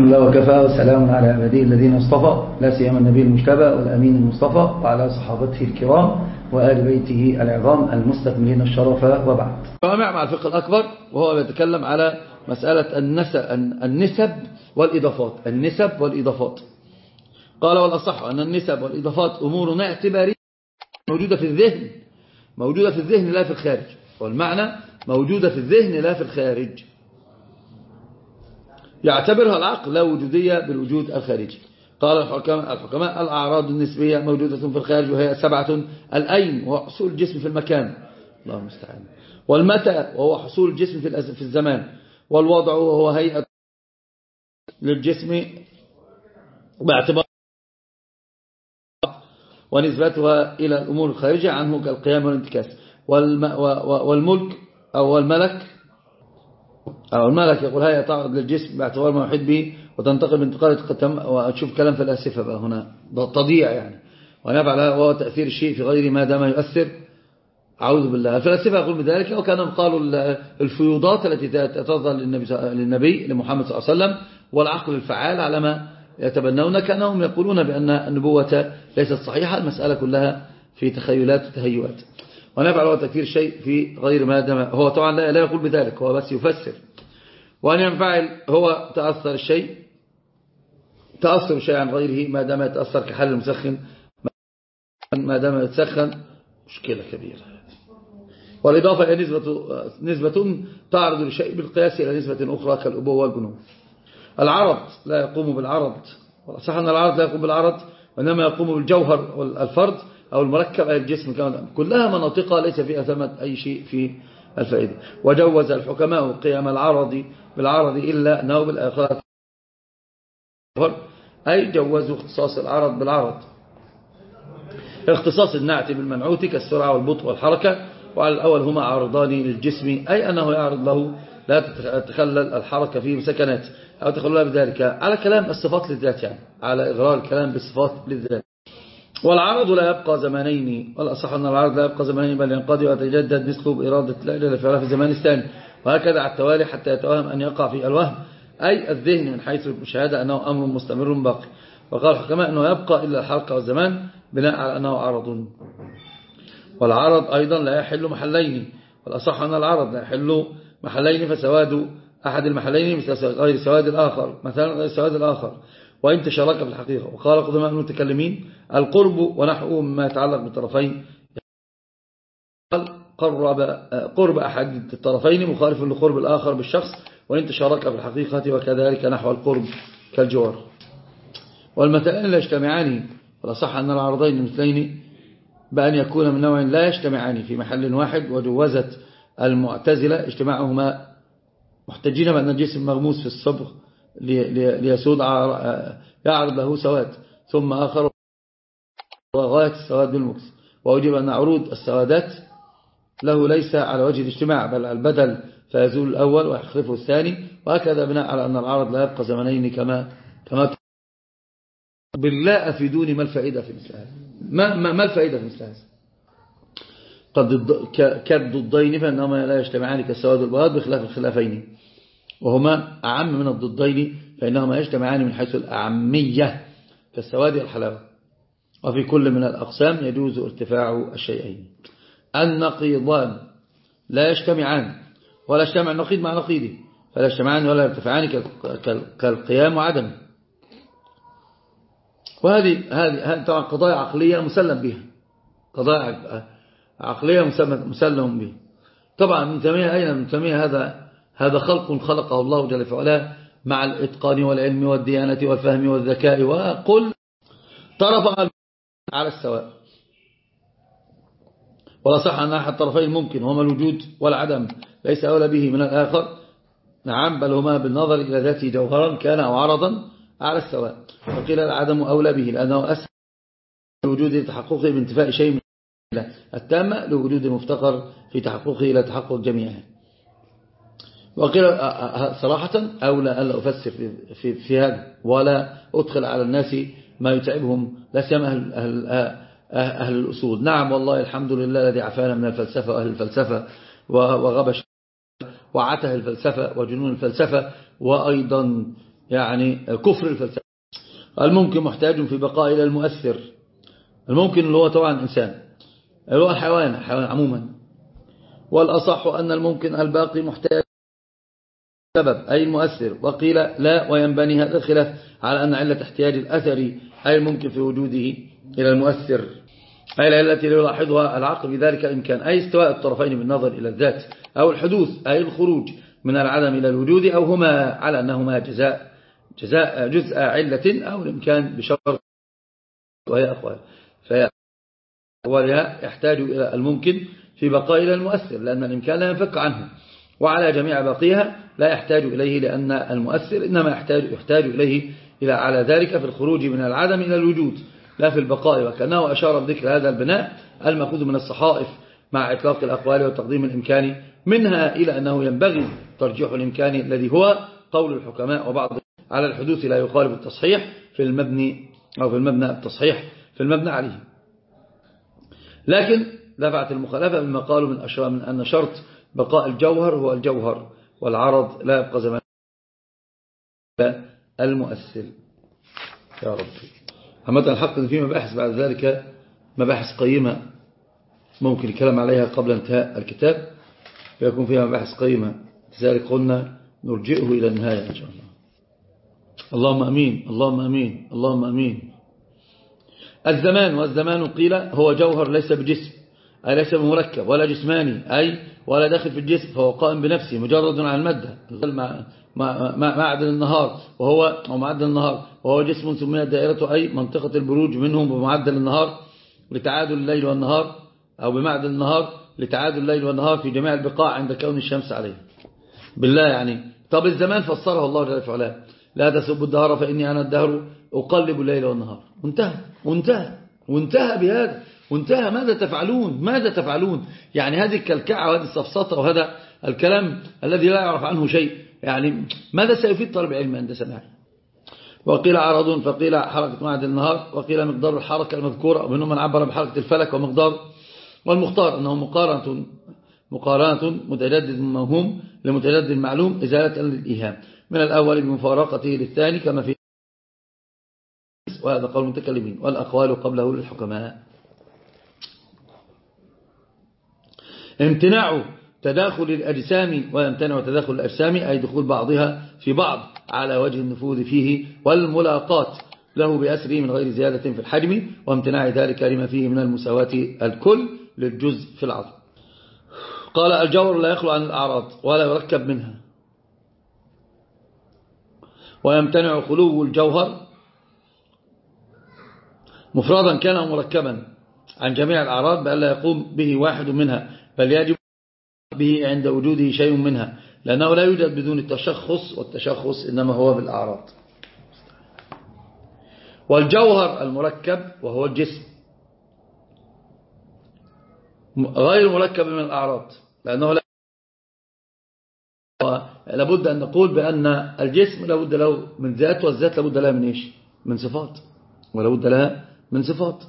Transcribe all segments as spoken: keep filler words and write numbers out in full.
الحمد لله وكفى وسلام على عباده الذين اصطفى لا سيما النبي المجتبى والأمين المصطفى وعلى صحابته الكرام وآل بيته العظام المستكملين الشرف وبعد. جامع مع الفقه الأكبر وهو يتكلم على مسألة النسب والإضافات النسب والإضافات قال والأصح أن النسب والإضافات أمور اعتبارية موجودة في الذهن موجودة في الذهن لا في الخارج، والمعنى موجودة في الذهن لا في الخارج، يعتبرها العقل لا وجودية بالوجود الخارجي. قال الحكماء, الحكماء الأعراض النسبية موجودة في الخارج وهي سبعة: الأين وهو حصول الجسم في المكان، الله المستعان، والمتى وهو حصول الجسم في الزمان، والوضع وهو هيئة للجسم باعتبار ونسبتها إلى الأمور الخارجة عنه كالقيام والانتكاس، والملك أو الملك أو الملك يقول هيئة تعرض للجسم باعتبار ما يحيط به وتنتقل بانتقال القتم. وأشوف كلام في الأسفة بقى هنا تضيع يعني، ونفعل وهو تأثير الشيء في غير ما دام يؤثر، أعوذ بالله. الفلاسفة يقول بذلك، وكانوا قالوا الفيوضات التي تظهر للنبي, للنبي لمحمد صلى الله عليه وسلم والعقل الفعال على ما يتبنون، كانهم يقولون بأن النبوة ليست صحيحة، المسألة كلها في تخيلات وتهيؤات. ونفعل هو تكفير الشيء في غير ما دام، هو طبعا لا يقول بذلك، هو بس يفسر. وأن ينفعل هو تأثر الشيء تأثر الشيء عن غيره ما دام يتأثر كحل المسخن ما دام يتسخن، مشكلة كبيرة. والإضافة هي نسبة, نسبة تعرض لشيء بالقياس إلى نسبة أخرى كالأبوة والبنوة. العرض لا يقوم بالعرض، صح أن العرض لا يقوم بالعرض، وإنما يقوم بالجوهر والفرد أو المركب أي الجسم، كلها مناطقها ليس فيها ثمة أي شيء في الفائدة. وجوز الحكماء قيام العرض بالعرض إلا أنه بالآخرة، أي جوزوا اختصاص العرض بالعرض، اختصاص النعت بالمنعوت كالسرعة والبطء والحركة. وعلى الأول هما عارضان للجسم، أي أنه يعرض له لا تتخلل الحركة فيه بسكنات أو تخللها بذلك، على كلام الصفات للذات، يعني على إغرار الكلام بالصفات للذات. والعرض لا يبقى زمانين، والأصح أن العرض لا يبقى زمانين بل ينقضي ويتجدد مثله بإرادة لا إله إلا فعلها في الزمان الثاني، وهكذا على التوالي حتى يتوهم أن يقع في الوهم أي الذهن من حيث المشاهدة أنه أمر مستمر باقي. وقال الحكماء أنه يبقى إلا الحركة والزمان بناء على أنه عرض. والعرض أيضا لا يحل محلين، والأصح أن العرض لا يحل محلين، فسواد أحد المحلين مثل غير سواد الآخر، مثلا غير سواد الآخر وإن تشارك في الحقيقة. وقال قدماء المتكلمين القرب ونحوه مما يتعلق بالطرفين، قرب, قرب أحد الطرفين مخالف لقرب الآخر بالشخص وإن تشارك في الحقيقة، وكذلك نحو القرب كالجوار. والمثلين لا يجتمعان، والأصح أن العرضين المثلين بأن يكون من نوع لا يجتمعان في محل واحد. وجوزت المعتزلة اجتماعهما محتجين بأن الجسم مغموس في الصبغ ليسود يعرض له سواد ثم آخر وغاية السواد بالمكس، ووجب أن عروض السوادات له ليس على وجه الاجتماع بل البدل فيزول الأول ويخلفه الثاني، وهكذا بناء على أن العرض لا يبقى زمنين كما كما بالله أفيدوني ما الفائدة في مثل هذا؟ ما, ما, ما الفائدة في مثل هذا؟ قد كالضدين فإنهما لا يجتمعان كالسواد والبياض بخلاف الخلافين، وهما أعم من الضدين فإنهما يجتمعان من حيث الأعمية كالسواد والحلاوة. وفي كل من الأقسام يجوز ارتفاع الشيئين. النقيضان لا يجتمعان ولا يجتمع النقيض مع نقيضه، فلا يجتمعان ولا يرتفعان كالقيام وعدم. وهذه هذه طبعا قضايا عقلية مسلم بها، قضايا عقلية مسلم بها. طبعا من تيمية أين من تيمية هذا هذا خلق خلقه الله جل وعلا مع الإتقان والعلم والديانة والفهم والذكاء، وقل طرف على السواء. ولا صح أن أحد الطرفين ممكن، وهما الوجود والعدم، ليس أولى به من الآخر، نعم، بل هما بالنظر إلى ذاته جوهرا كان أو عرضا على السواء. وقيل العدم أولى به لأنه أسهل لوجود لتحققه بانتفاء شيء من التامة لوجود المفتقر في تحققه إلى تحقق جميعه. وقيل صراحة أولى ألا أفسر في, في, في هذا ولا أدخل على الناس ما يتعبهم لا سيما أهل, أهل, أهل الأصول. نعم والله الحمد لله الذي عافانا من الفلسفة وأهل الفلسفة وغبش وعته الفلسفة وجنون الفلسفة، وأيضا يعني كفر الفلسفة. الممكن محتاج في بقاء إلى المؤثر. الممكن اللي هو طبعا الإنسان، اللي هو الحيوان، الحيوان عموما. والأصح أن الممكن الباقي محتاج سبب أي المؤثر، وقيل لا، وينبني هذا الخلاف على أن علة احتياج الأثر أي الممكن في وجوده إلى المؤثر أي العلة التي يلاحظها العقل بذلك الإمكان، أي استواء الطرفين بالنظر إلى الذات، أو الحدوث أي الخروج من العدم إلى الوجود، أو هما على أنهما جزاء جزاء جزء علة أو الإمكان بشرط، وهي أقوال. فهي أولها يحتاج إلى الممكن في بقاء إلى المؤثر لأن الإمكان لا ينفك عنه، وعلى جميع باقيها لا يحتاج إليه لأن المؤثر إنما يحتاج, يحتاج إليه إلى على ذلك في الخروج من العدم إلى الوجود لا في البقاء. وكأنه أشار بذكر هذا البناء المأخوذ من الصحائف مع إطلاق الأقوال وتقديم الإمكان منها إلى أنه ينبغي ترجيح الإمكان الذي هو قول الحكماء وبعض على الحدوث لا يخالف التصحيح في المبني أو في المبنى التصحيح في المبنى عليه. لكن دفعت المخالفة مما قالوا من أشراء من أن شرط بقاء الجوهر هو الجوهر والعرض لا يبقى زمان المؤثر. يا رب. عامة الحق في مباحث بعد ذلك مباحث قيمة ممكن الكلام عليها قبل انتهاء الكتاب ويكون فيها مباحث قيمة، لذلك قلنا نرجئه إلى النهاية إن شاء الله. اللهم أمين اللهم أمين اللهم أمين. الزمان، والزمان قيل هو جوهر ليس بجسم أي ليس بمركب ولا جسماني أي ولا داخل في الجسم، فهو قائم بنفسه مجرد عن المادة معدن النهار وهو أو معدل النهار وهو جسم سميت دائرته أي منطقة البروج منهم بمعدل النهار لتعادل الليل والنهار أو بمعدل النهار لتعادل الليل والنهار في جميع البقاع عند كون الشمس عليه. بالله يعني. طب الزمان فسره الله جل في علاه لا تسبوا الدهر فإني أنا الدهر أقلب الليل والنهار. وانتهى وانتهى وانتهى بهذا وانتهى. ماذا تفعلون ماذا تفعلون يعني هذه الكلكعة وهذه السفسطة وهذا الكلام الذي لا يعرف عنه شيء، يعني ماذا سيفيد طالب علم عند سماعه؟ وقيل عرض فقيل حركة معدن النهار وقيل مقدار الحركة المذكورة، ومنهم من عبر بحركة الفلك ومقدار، والمختار أنه مقارنة مقارنة متجدد الموهوم لمتجدد المعلوم إزالة للإيهام من الأول بمفارقته للثاني كما في، وهذا قول المتكلمين والأقوال قبله للحكماء. امتناع تداخل الأجسام ويمتنع تداخل الأجسام أي دخول بعضها في بعض على وجه النفوذ فيه والملاقات له بأسره من غير زيادة في الحجم، وامتناع ذلك لما فيه من المساواة الكل للجزء في العظم. قال الجوهر لا يخلو عن الأعراض ولا يركب منها، ويمتنع خلو الجوهر مفردا كان أو مركبا عن جميع الأعراض بأن لا يقوم به واحد منها، بل يجب به عند وجوده شيء منها، لأنه لا يوجد بدون التشخص، والتشخص إنما هو بالأعراض. والجوهر المركب وهو الجسم غير مركب من الأعراض، لأنه لا لابد أن نقول بأن الجسم لابد له من ذات، والذات لابد لها من إيش؟ من صفات، ولابد لها من صفات.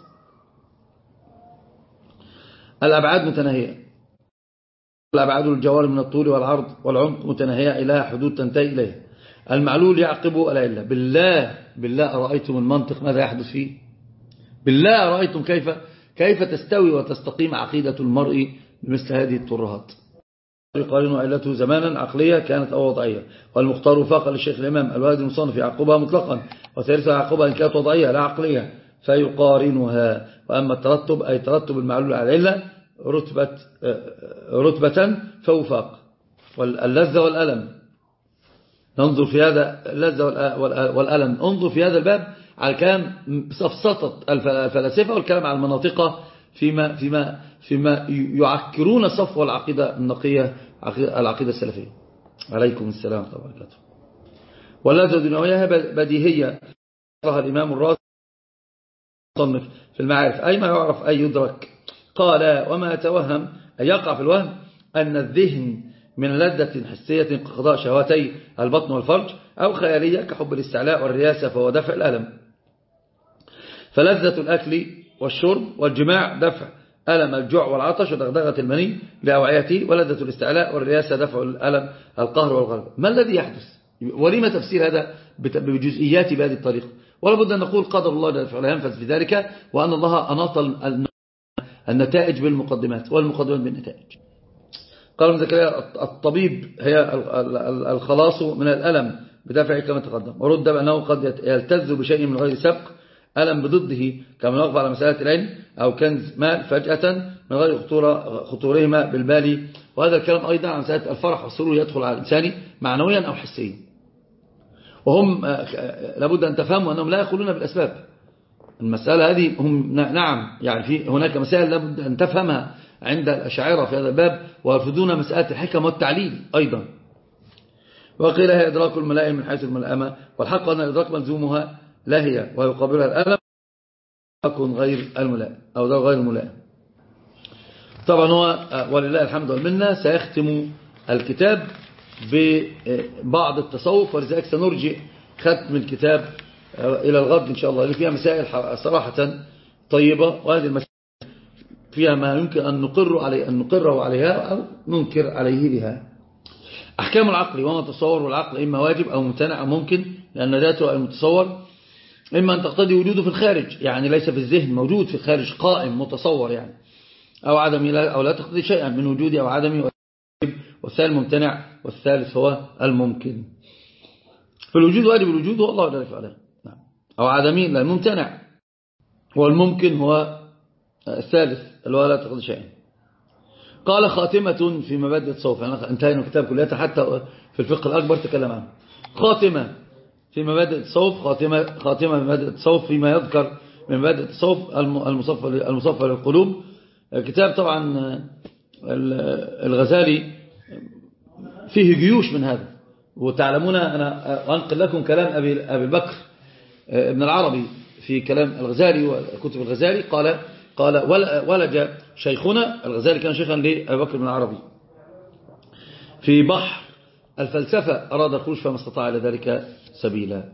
الأبعاد متناهية، الأبعاد الجوار من الطول والعرض والعمق متناهية إلى حدود تنتهي إليه. المعلول يعقب العلة. بالله بالله أرأيتم المنطق ماذا يحدث فيه؟ بالله أرأيتم كيف كيف تستوي وتستقيم عقيدة المرء بمثل هذه الترهات. يقارن علته زمانا عقلية كانت أو وضعية، والمختار فاق للشيخ الإمام الوالد المصنف يعقبها مطلقا، وثالثها يعقبها إن كانت وضعية لا عقلية فيقارنها. وأما الترتب أي ترتب المعلول على العلة رتبة رتبة فوفاق. واللذة والألم ننظر في هذا اللذة والألم انظر في هذا الباب على كلام سفسطة الفلاسفة والكلام على المناطق فيما فيما فيما يعكرون صفو العقيدة النقية العقيدة السلفية. عليكم السلام ورحمة الله وبركاته. واللذة الدنيوية بديهية رأى الإمام الرازي صنف في المعارف أي ما يعرف أي يدرك. قال وما توهم أي يقع في الوهم أن الذهن من لذة حسية كقضاء شهوتي البطن والفرج، أو خيالية كحب الاستعلاء والرياسة فهو دفع الألم. فلذة الأكل والشرب والجماع دفع ألم الجوع والعطش ودغدغة المني لأوعيته، ولذة الاستعلاء والرياسة دفع الألم القهر والغلبة. ما الذي يحدث ولما تفسير هذا بجزئيات بهذه الطريقة؟ ولا بد أن نقول قدر الله جل وعلا ينفذ في ذلك، وأن الله أناط النتائج بالمقدمات والمقدمات بالنتائج. قال ابن زكريا الطبيب هي الخلاص من الألم بدافعه كما تقدم، ورد بأنه قد يلتذ بشيء من غير سبق ألم بضده، كما نقف على مسألة العلم أو كنز مال فجأة من غير خطورة خطورهما بالبال. وهذا الكلام أيضا عن مسألة الفرح والسرور يدخل على الإنسان معنويا أو حسيا، وهم لابد أن تفهموا أنهم لا يقولون بالأسباب. المسألة هذه هم نعم يعني في هناك مسائل لابد أن تفهمها عند الأشاعرة في هذا الباب، ويرفضون مسألة الحكم والتعليل أيضا. وقيل هي إدراك الملائم من حيث الملائمة، والحق أن الإدراك ملزومها لا هي ويقابلها الألم يكون غير الملائم أو ده غير الملائم. طبعا هو ولله الحمد والمنة سيختم الكتاب ببعض التصوف، ولذلك سنرجع ختم الكتاب إلى الغد إن شاء الله، اللي فيها مسائل صراحة طيبة، وهذه المسائل فيها ما يمكن أن نقر عليه أن نقره عليها أو ننكر عليه بها. أحكام العقل وما تصور العقل إما واجب أو ممتنع أو ممكن، لأن ذاته المتصور إما أن تقتضي وجوده في الخارج، يعني ليس في الذهن، موجود في الخارج قائم متصور يعني، أو عدمي أو لا تقتضي شيئا من وجودي أو عدمي، والثالث ممتنع، والثالث هو الممكن. فالوجود واجب الوجود هو الله جل وعلا، أو عدمي لا الممتنع، والممكن هو الثالث اللي هو لا تقتضي شيئا. قال خاتمة في مبادئ التصوف، يعني انتهينا الكتاب كلها حتى في الفقه الأكبر تكلم عنه. خاتمة في مبادئ التصوف، خاتمة خاتمة في مبادئ التصوف فيما يذكر من مبادئ التصوف المصفى المصفى للقلوب. كتاب طبعا الغزالي فيه جيوش من هذا، وتعلمون أنا أنقل لكم كلام أبي أبي بكر ابن العربي في كلام الغزالي وكتب الغزالي. قال قال ولج شيخنا الغزالي، كان شيخا لأبي بكر بن العربي في بحر الفلسفة، أراد الخروج فما استطاع إلى ذلك سبيلا.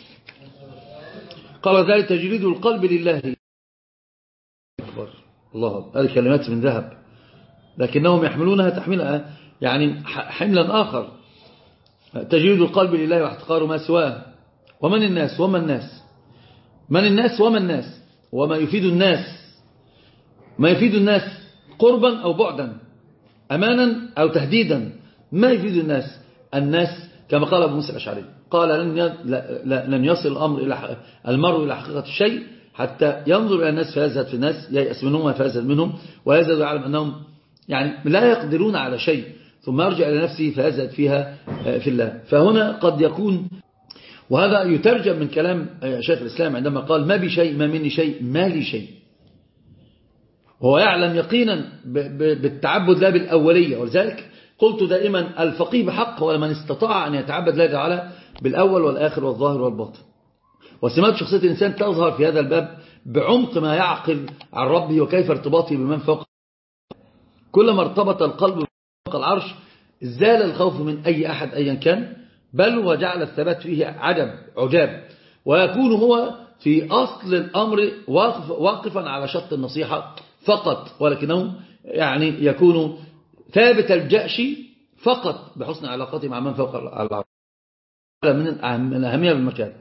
قال ذلك تجريد القلب لله أكبر. الله، هذه كلمات من ذهب، لكنهم يحملونها تحملها يعني حملا آخر. تجريد القلب لله واحتقار ما سواه. ومن الناس وما الناس من الناس وما الناس وما يفيد الناس، ما يفيد الناس قربا أو بعدا، أمانا أو تهديدا. ما يفيد الناس الناس كما قال أبو موسى الأشعري، قال لن لن يصل الأمر إلى المرء إلى حقيقة الشيء حتى ينظر إلى الناس فيزهد في الناس، ييأس منهم فيزهد منهم، ويزهد ويعلم أنهم يعني لا يقدرون على شيء، ثم يرجع إلى نفسه فيزهد فيها في الله. فهنا قد يكون، وهذا يترجم من كلام شيخ الإسلام عندما قال ما بي شيء ما مني شيء ما لي شيء. هو يعلم يقينا بالتعبد لا بالأولية، ولذلك قلت دائما الفقيه بحق هو من استطاع أن يتعبد الله تعالى بالأول والآخر والظاهر والباطن. وسمات شخصية الإنسان تظهر في هذا الباب بعمق ما يعقل عن ربه وكيف ارتباطه بمن فوق. كلما ارتبط القلب بفوق العرش زال الخوف من أي أحد أيا كان، بل وجعل الثبات فيه عجب عجاب، ويكون هو في أصل الأمر واقف واقفا على شط النصيحة فقط، ولكنه يعني يكون ثابت الجأش فقط بحسن علاقته مع من فوق العرش. من الأهمية بالمكان.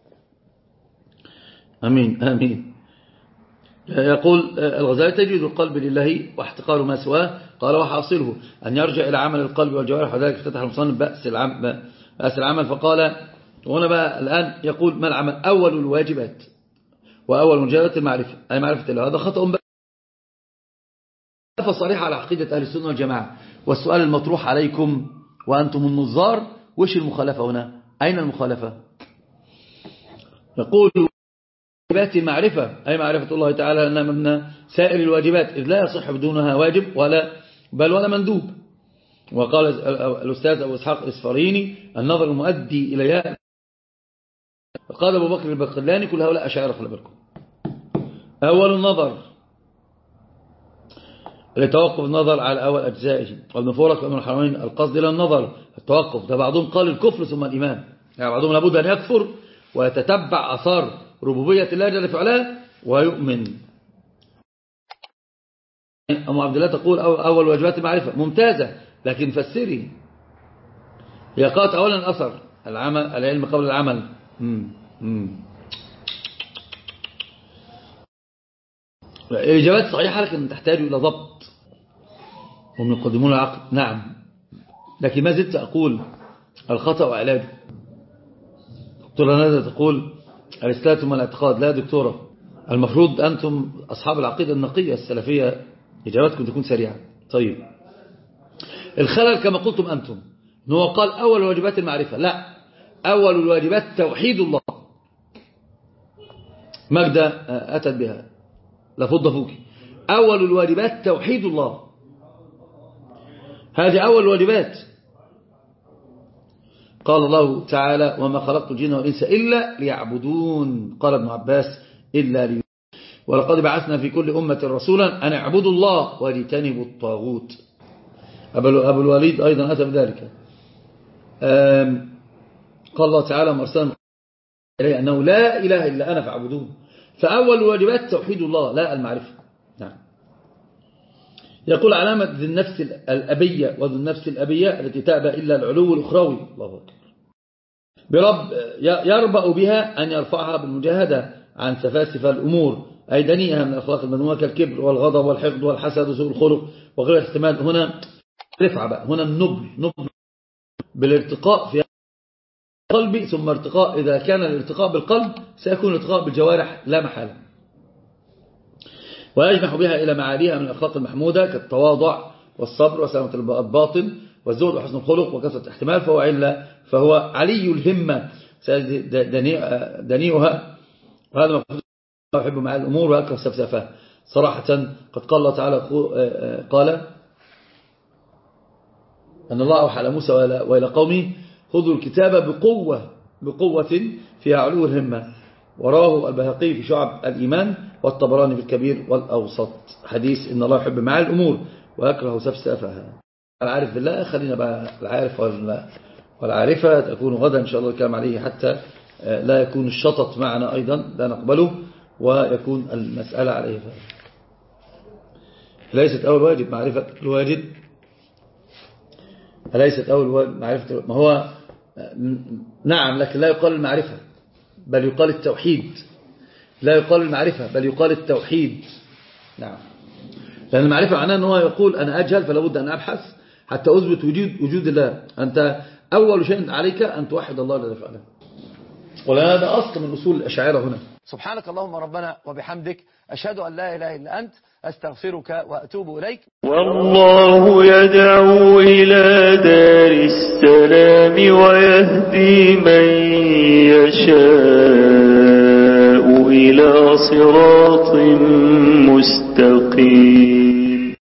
أمين أمين. يقول الغزالي تجد القلب لله واحتقار ما سواه. قال وحاصله أن يرجع إلى عمل القلب والجوارح، وذلك افتتح المصنف بأس العمل, بأس العمل فقال. وهنا بقى الآن يقول ما العمل؟ أول الواجبات وأول مجالات المعرفة، أي معرفة الله. هذا خطأ بقى صريح على عقيدة أهل السنة والجماعة. والسؤال المطروح عليكم وأنتم النظار، وش المخالفة هنا؟ أين المخالفة؟ يقول واجبات المعرفة أي معرفة الله تعالى لأنها من سائر الواجبات، إذ لا يصح بدونها واجب ولا بل ولا مندوب. وقال الأستاذ أبو إسحاق الإسفاريني النظر المؤدي إليها. قال أبو بكر البقلاني كل هؤلاء أشاعرة خلي بالكم. أول النظر لتوقف النظر على أول أجزائه، وابن فورك وابن الحرمين القصد إلى النظر التوقف. ده بعضهم قال الكفر ثم الإيمان، يعني بعضهم لابد أن يكفر ويتتبع أثار ربوبية الله جل وعلا ويؤمن. أم عبد الله تقول أول واجبات المعرفة ممتازة، لكن فسري. هي قالت أولا الأثر العمل العلم قبل العمل. مم. مم. الإجابات صحيحة لكن تحتاج إلى ضبط. هم يقدمون العقل نعم، لكن ما زلت أقول الخطأ وعلاجه. دكتورة نادى تقول الإسلام ثم الاعتقاد. لا دكتورة، المفروض أنتم أصحاب العقيدة النقية السلفية إجاباتكم تكون سريعة. طيب، الخلل كما قلتم أنتم إن هو قال أول واجبات المعرفة. لا، أول الواجبات توحيد الله. مجدة أتت بها لفض فوق. أول الواجبات توحيد الله، هذه أول الواجبات. قال الله تعالى وما خلقت الجن والإنس إلا ليعبدون. قال ابن عباس إلا لي. ولقد بعثنا في كل أمة رسولا أن اعبدوا الله واجتنبوا الطاغوت. أبو الوليد أيضا أتى بذلك. قال الله تعالى مرسلا إليه أنه لا إله إلا أنا فاعبدون. فأول الواجبات توحيد الله لا المعرفة. نعم. يقول علامة ذي النفس الأبية وذي النفس الأبية التي تأبى إلا العلو الأخروي. الله أكبر. برب يربأ بها أن يرفعها بالمجاهدة عن سفاسف الأمور أي دنيئها من الأخلاق المذمومة كالكبر والغضب والحقد والحسد وسوء الخلق وغير الاحتمال. هنا رفع بقى، هنا النبل نبل بالارتقاء في القلب، ثم ارتقاء. إذا كان الارتقاء بالقلب سيكون الارتقاء بالجوارح لا محالة. ويجمح بها إلى معاليها من الأخلاق المحمودة كالتواضع والصبر وسلامة الباطن والزهد وحسن الخلق وكثرة الاحتمال. فهو علة فهو علي الهمة دنيئها. وهذا ما يحب مع الأمور ويكره سفسفها. صراحة قد قال الله تعالى قال أن الله أوحى على موسى وإلى قومه خذوا الكتاب بقوة بقوة فيها علو الهمة. وراه البهقي في شعب الإيمان والطبراني في الكبير والأوسط حديث إن الله يحب مع الأمور ويكره سفسفها. العارف بالله خلينا بقى العارف والعارفة تكون غدا إن شاء الله الكلام عليه حتى لا يكون الشطط معنا أيضا لا نقبله ويكون المسألة عليه. ليست أول واجب معرفة الواجب، ليست أول واجب معرفة ما هو نعم، لكن لا يقال المعرفة بل يقال التوحيد. لا يقال المعرفة بل يقال التوحيد. نعم، لأن المعرفة معناه أنه يقول أنا أجهل فلا بد أن أبحث حتى أثبت وجود وجود الله. أنت أول شيء عليك أن توحد الله الذي فعله. وهذا أصل من أصول الأشاعرة هنا. سبحانك اللهم ربنا وبحمدك أشهد أن لا إله إلا أنت أستغفرك وأتوب إليك. والله يدعو إلى دار السلام ويهدي من يشاء إلى صراط مستقيم.